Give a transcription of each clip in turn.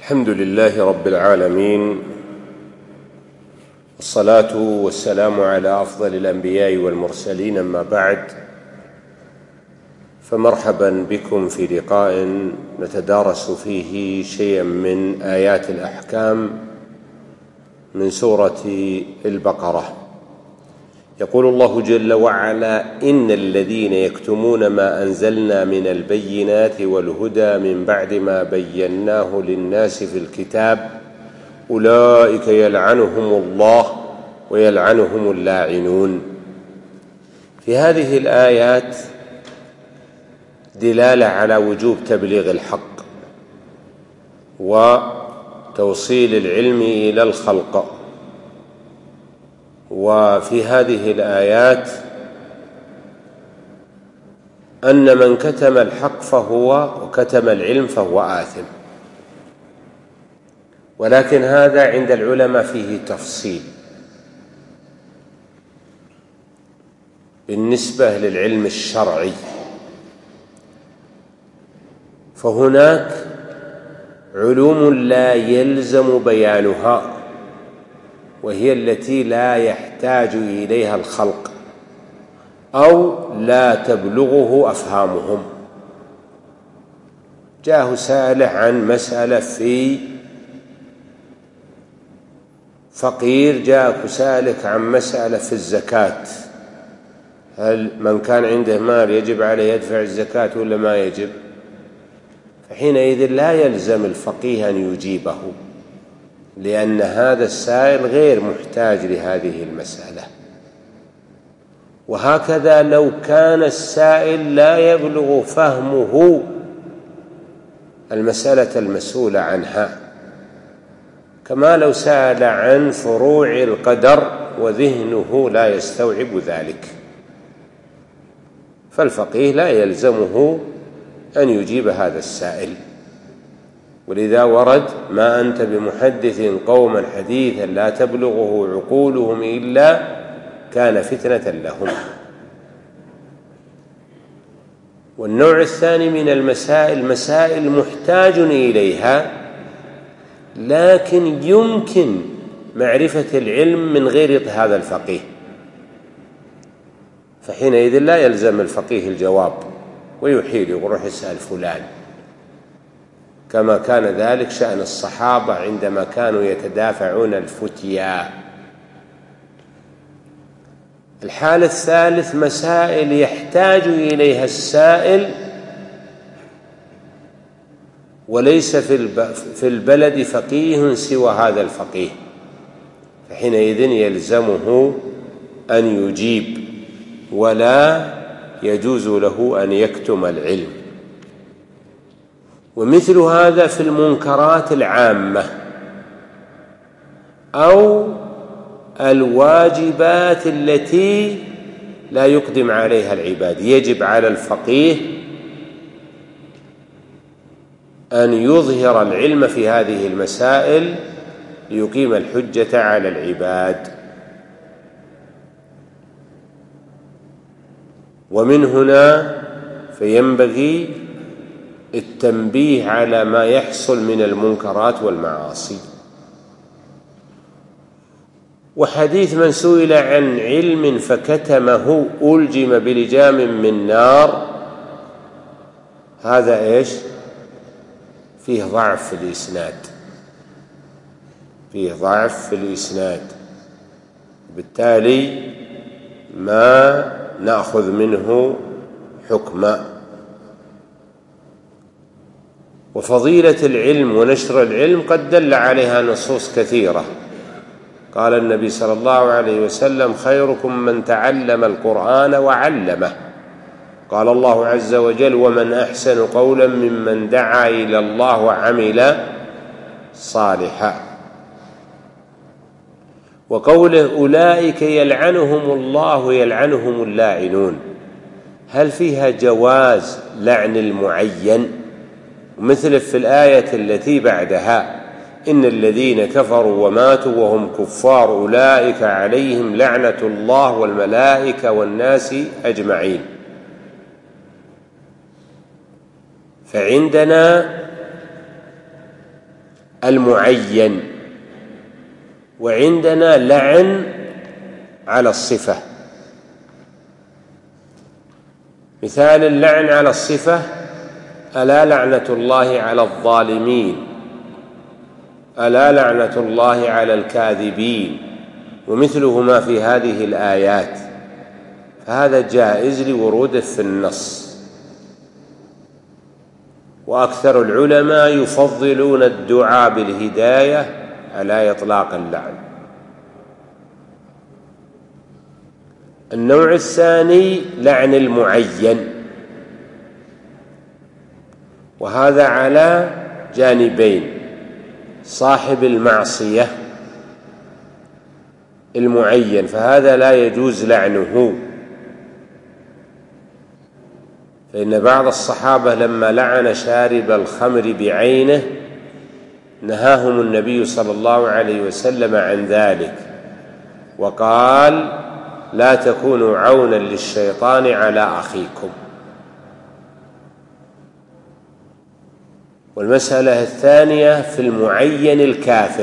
الحمد لله رب العالمين، والصلاة والسلام على أفضل الأنبياء والمرسلين، أما بعد، فمرحبا بكم في لقاء نتدارس فيه شيئا من آيات الأحكام من سورة البقرة. يقول الله جل وعلا: إن الذين يكتمون ما أنزلنا من البينات والهدى من بعد ما بيناه للناس في الكتاب أولئك يلعنهم الله ويلعنهم اللاعنون. في هذه الآيات دلالة على وجوب تبليغ الحق وتوصيل العلم إلى الخلق. وفي هذه الآيات أن من كتم الحق وكتم العلم فهو آثم، ولكن هذا عند العلماء فيه تفصيل بالنسبة للعلم الشرعي. فهناك علوم لا يلزم بيانها، وهي التي لا يحتاج إليها الخلق أو لا تبلغه أفهامهم. جاءه سائل عن مسألة في فقير، جاءك سائلك عن مسألة في الزكاة، هل من كان عنده مال يجب عليه يدفع الزكاة ولا ما يجب؟ فحينئذ لا يلزم الفقيه أن يجيبه، لأن هذا السائل غير محتاج لهذه المسألة. وهكذا لو كان السائل لا يبلغ فهمه المسألة المسؤول عنها، كما لو سأل عن فروع القدر وذهنه لا يستوعب ذلك، فالفقيه لا يلزمه أن يجيب هذا السائل. ولذا ورد: ما أنت بمحدث قوما حديثا لا تبلغه عقولهم إلا كان فتنة لهم. والنوع الثاني من المسائل مسائل محتاج إليها، لكن يمكن معرفة العلم من غير هذا الفقيه، فحينئذ لا يلزم الفقيه الجواب ويحيل يروح يسأل فلان، كما كان ذلك شأن الصحابة عندما كانوا يتدافعون الفتيا. الحالة الثالث مسائل يحتاج إليها السائل وليس في البلد فقيه سوى هذا الفقيه، فحينئذ يلزمه أن يجيب، ولا يجوز له أن يكتم العلم. ومثل هذا في المنكرات العامة أو الواجبات التي لا يقدم عليها العباد، يجب على الفقيه أن يظهر العلم في هذه المسائل ليقيم الحجة على العباد. ومن هنا فينبغي التنبيه على ما يحصل من المنكرات والمعاصي. وحديث من سئل عن علم فكتمه ألجم بلجام من نار، هذا إيش؟ فيه ضعف في الإسناد، فيه ضعف في الإسناد، بالتالي ما نأخذ منه حكما. وفضيلة العلم ونشر العلم قد دل عليها نصوص كثيرة. قال النبي صلى الله عليه وسلم: خيركم من تعلم القرآن وعلمه. قال الله عز وجل: ومن أحسن قولا ممن دعا إلى الله وعمل صالحا. وقوله: أولئك يلعنهم الله يلعنهم اللاعنون، هل فيها جواز لعن المعين؟ مثل في الآية التي بعدها: إن الذين كفروا وماتوا وهم كفار أولئك عليهم لعنة الله والملائكة والناس أجمعين. فعندنا المعين، وعندنا لعن على الصفة. مثال اللعن على الصفة: ألا لعنة الله على الظالمين، ألا لعنة الله على الكاذبين، ومثلهما في هذه الآيات، فهذا جائز لوروده في النص. وأكثر العلماء يفضلون الدعاء بالهداية على إطلاق اللعن. النوع الثاني لعن المعين، وهذا على جانبين: صاحب المعصية المعين فهذا لا يجوز لعنه، فإن بعض الصحابة لما لعن شارب الخمر بعينه نهاهم النبي صلى الله عليه وسلم عن ذلك، وقال: لا تكونوا عونا للشيطان على أخيكم. والمسألة الثانية في المعين الكافر: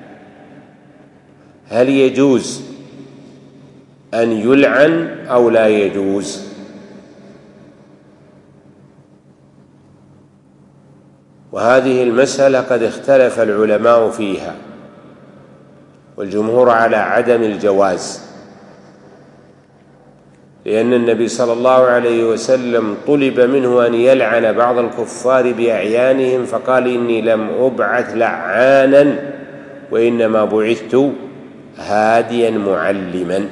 هل يجوز أن يلعن أو لا يجوز؟ وهذه المسألة قد اختلف العلماء فيها، والجمهور على عدم الجواز، لأن النبي صلى الله عليه وسلم طلب منه أن يلعن بعض الكفار بأعيانهم فقال: إني لم أبعث لعانا وإنما بعثت هاديا معلما.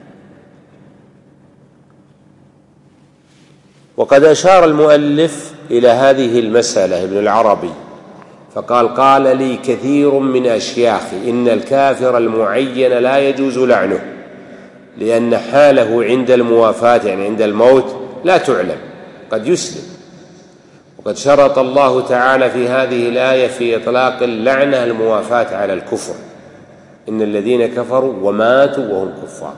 وقد أشار المؤلف إلى هذه المسألة ابن العربي فقال: قال لي كثير من أشياخي إن الكافر المعين لا يجوز لعنه، لأن حاله عند الموافاة يعني عند الموت لا تعلم، قد يسلم. وقد شرط الله تعالى في هذه الآية في إطلاق اللعنة الموافاة على الكفر: إن الذين كفروا وماتوا وهم كفار.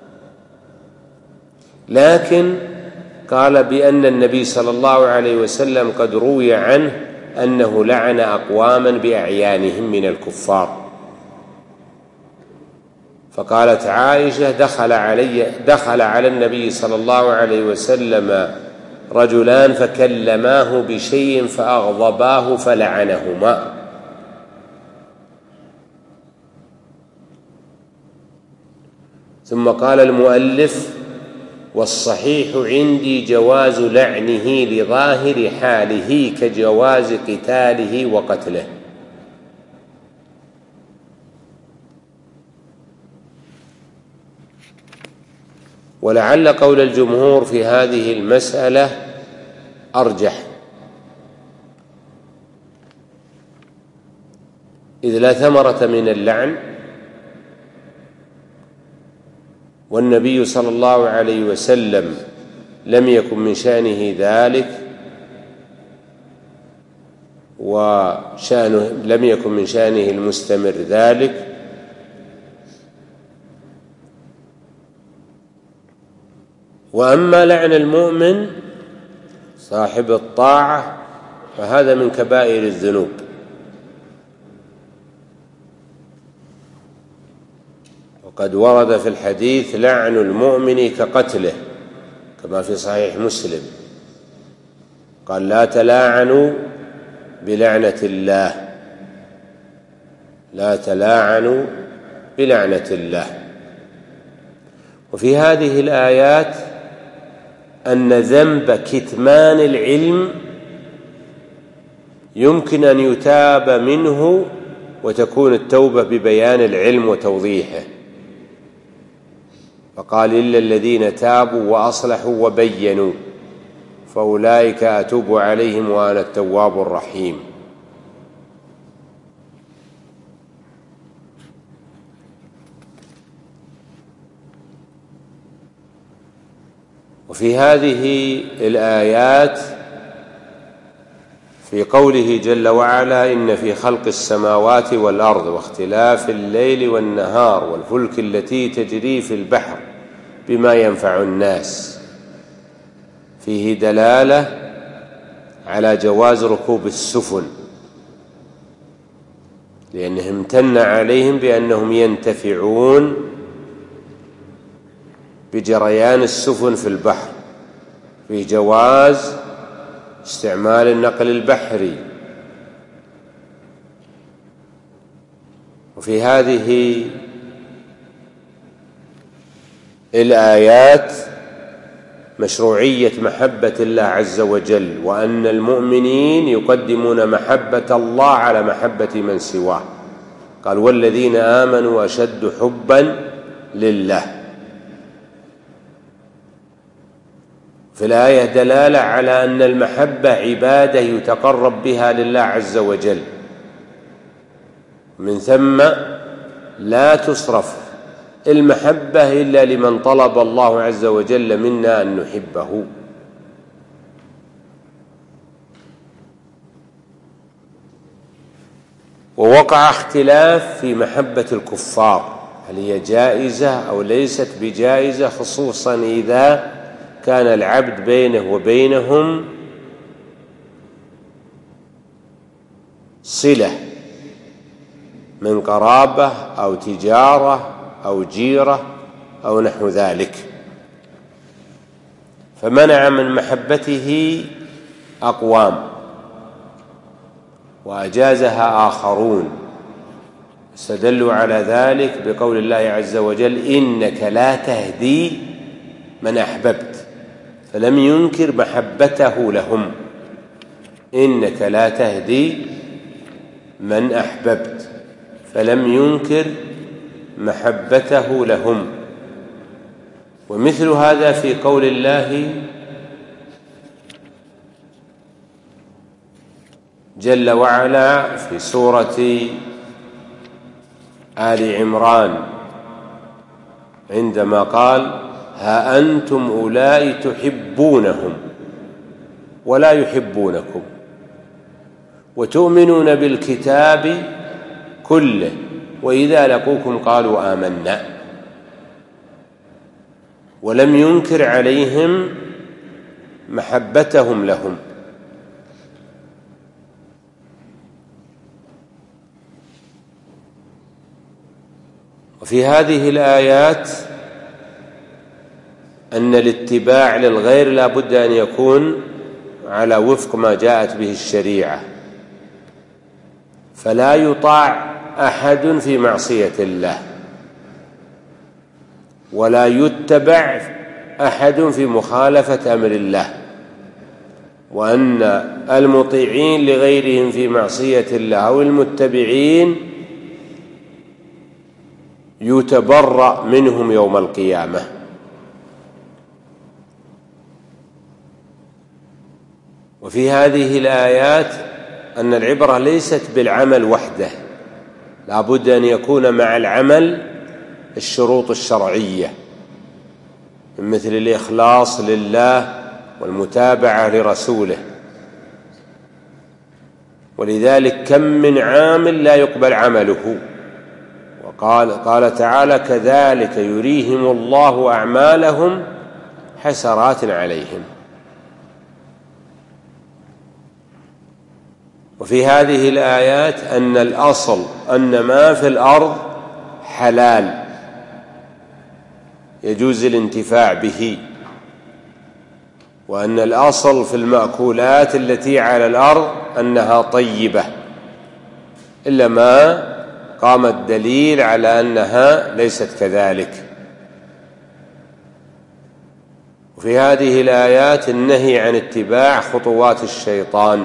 لكن قال بأن النبي صلى الله عليه وسلم قد روي عنه أنه لعن أقواما بأعيانهم من الكفار. فقالت عائشة: دخل على النبي صلى الله عليه وسلم رجلان فكلماه بشيء فأغضباه فلعنهما. ثم قال المؤلف: والصحيح عندي جواز لعنه لظاهر حاله كجواز قتاله وقتله. ولعل قول الجمهور في هذه المسألة أرجح، إذ لا ثمرة من اللعن، والنبي صلى الله عليه وسلم لم يكن من شأنه ذلك، لم يكن من شأنه المستمر ذلك. وأما لعن المؤمن صاحب الطاعة فهذا من كبائر الذنوب، وقد ورد في الحديث: لعن المؤمن كقتله، كما في صحيح مسلم، قال: لا تلاعنوا بلعنة الله، لا تلاعنوا بلعنة الله. وفي هذه الآيات أن ذنب كتمان العلم يمكن أن يتاب منه، وتكون التوبة ببيان العلم وتوضيحه. فقال: إلا الذين تابوا وأصلحوا وبينوا فأولئك أتوب عليهم وأنا التواب الرحيم. وفي هذه الآيات في قوله جل وعلا: إن في خلق السماوات والأرض واختلاف الليل والنهار والفلك التي تجري في البحر بما ينفع الناس، فيه دلالة على جواز ركوب السفن لأنه امتن عليهم بأنهم ينتفعون بجريان السفن في البحر، في جواز استعمال النقل البحري. وفي هذه الآيات مشروعية محبة الله عز وجل، وأن المؤمنين يقدمون محبة الله على محبة من سواه. قال والذين آمنوا أشد حبا لله. في الآية دلالة على أن المحبة عبادة يتقرب بها لله عز وجل، من ثم لا تصرف المحبة إلا لمن طلب الله عز وجل منا أن نحبه. ووقع اختلاف في محبة الكفار، هل هي جائزة أو ليست بجائزة، خصوصا إذا كان العبد بينه وبينهم صلة من قرابة أو تجارة أو جيرة أو نحو ذلك، فمنع من محبته أقوام وأجازها آخرون، استدلوا على ذلك بقول الله عز وجل إنك لا تهدي من أحببت، فلم ينكر محبته لهم، إنك لا تهدي من أحببت، فلم ينكر محبته لهم. ومثل هذا في قول الله جل وعلا في سورة آل عمران عندما قال ها أنتم أولئك تحبونهم ولا يحبونكم وتؤمنون بالكتاب كله وإذا لقوكم قالوا آمنا، ولم ينكر عليهم محبتهم لهم. وفي هذه الآيات أن الاتباع للغير لا بد أن يكون على وفق ما جاءت به الشريعة، فلا يطاع أحد في معصية الله، ولا يتبع أحد في مخالفة أمر الله، وأن المطيعين لغيرهم في معصية الله أو المتبعين يتبرأ منهم يوم القيامة. وفي هذه الآيات أن العبرة ليست بالعمل وحده، لا بد أن يكون مع العمل الشروط الشرعية مثل الإخلاص لله والمتابعة لرسوله. ولذلك كم من عامل لا يقبل عمله، وقال تعالى كذلك يريهم الله أعمالهم حسرات عليهم. وفي هذه الآيات أن الأصل أن ما في الأرض حلال يجوز الانتفاع به، وأن الأصل في المأكولات التي على الأرض أنها طيبة، إلا ما قام الدليل على أنها ليست كذلك. وفي هذه الآيات النهي عن اتباع خطوات الشيطان،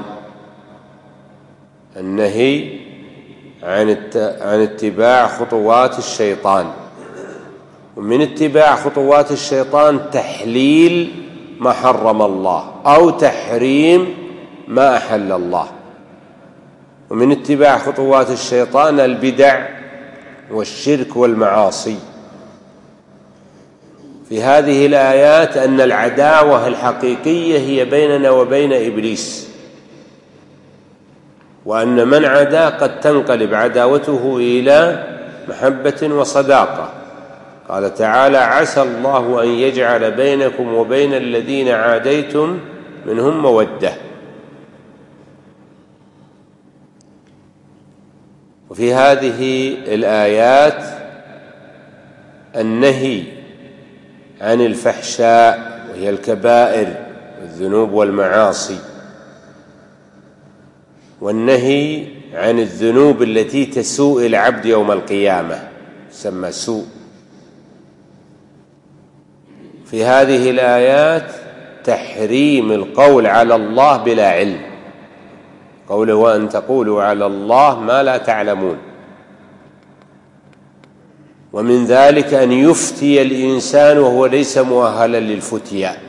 النهي عن اتباع خطوات الشيطان. ومن اتباع خطوات الشيطان تحليل ما حرم الله أو تحريم ما أحل الله. ومن اتباع خطوات الشيطان البدع والشرك والمعاصي. في هذه الآيات أن العداوة الحقيقية هي بيننا وبين إبليس، وأن من عدا قد تنقلب عداوته إلى محبة وصداقة. قال تعالى عسى الله أن يجعل بينكم وبين الذين عاديتم منهم مودة. وفي هذه الآيات النهي عن الفحشاء وهي الكبائر والذنوب والمعاصي، والنهي عن الذنوب التي تسوء العبد يوم القيامة تسمى سوء. في هذه الآيات تحريم القول على الله بلا علم، قوله وأن تقولوا على الله ما لا تعلمون، ومن ذلك أن يفتي الإنسان وهو ليس مؤهلا للفتيا،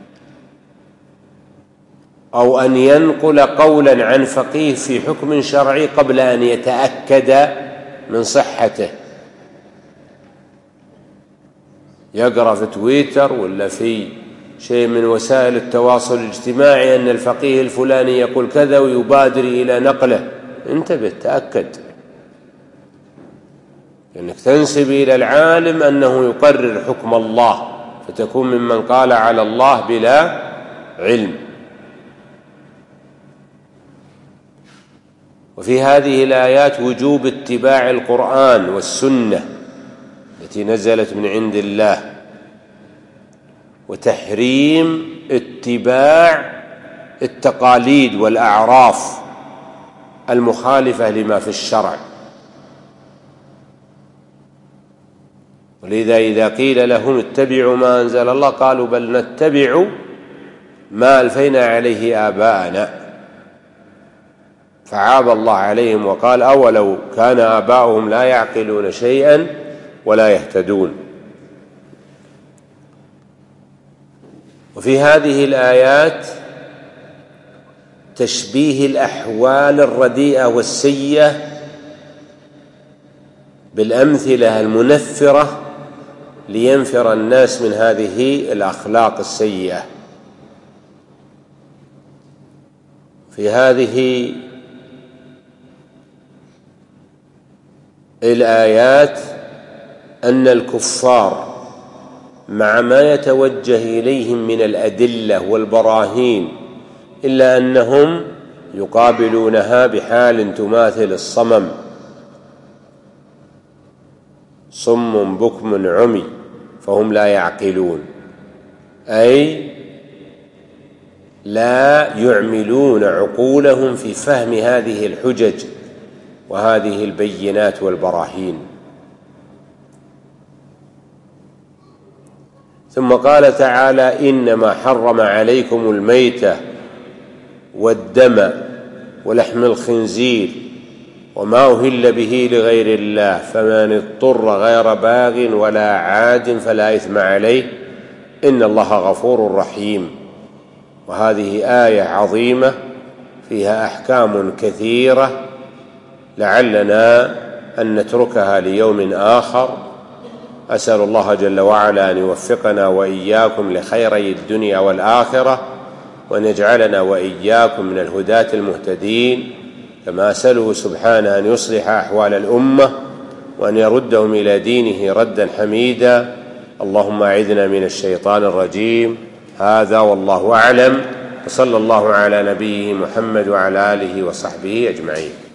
أو أن ينقل قولا عن فقيه في حكم شرعي قبل أن يتأكد من صحته، يقرأ في تويتر ولا في شيء من وسائل التواصل الاجتماعي أن الفقيه الفلاني يقول كذا ويبادر إلى نقله، انتبه تأكد، لأنك تنسب إلى العالم أنه يقرر حكم الله فتكون ممن قال على الله بلا علم. وفي هذه الآيات وجوب اتباع القرآن والسنة التي نزلت من عند الله، وتحريم اتباع التقاليد والأعراف المخالفة لما في الشرع. ولذا إذا قيل لهم اتبعوا ما أنزل الله قالوا بل نتبع ما ألفينا عليه آباءنا، فعاب الله عليهم وقال أولو كان آباؤهم لا يعقلون شيئا ولا يهتدون. وفي هذه الآيات تشبيه الأحوال الرديئة والسيئة بالأمثلة المنفرة لينفر الناس من هذه الأخلاق السيئة. في هذه الآيات أن الكفار مع ما يتوجه إليهم من الأدلة والبراهين إلا أنهم يقابلونها بحال تماثل الصمم، صم بكم عمي فهم لا يعقلون، أي لا يعملون عقولهم في فهم هذه الحجج وهذه البينات والبراهين. ثم قال تعالى إنما حرم عليكم الميتة والدم ولحم الخنزير وما أهل به لغير الله فمن اضطر غير باغ ولا عاد فلا إثم عليه إن الله غفور رحيم. وهذه آية عظيمة فيها أحكام كثيرة لعلنا أن نتركها ليوم آخر. أسأل الله جل وعلا أن يوفقنا وإياكم لخيري الدنيا والآخرة، وأن يجعلنا وإياكم من الهداة المهتدين، كما أسأله سبحانه أن يصلح أحوال الأمة وأن يردهم إلى دينه ردا حميدا. اللهم أعذنا من الشيطان الرجيم. هذا والله أعلم، وصلى الله على نبيه محمد وعلى آله وصحبه أجمعين.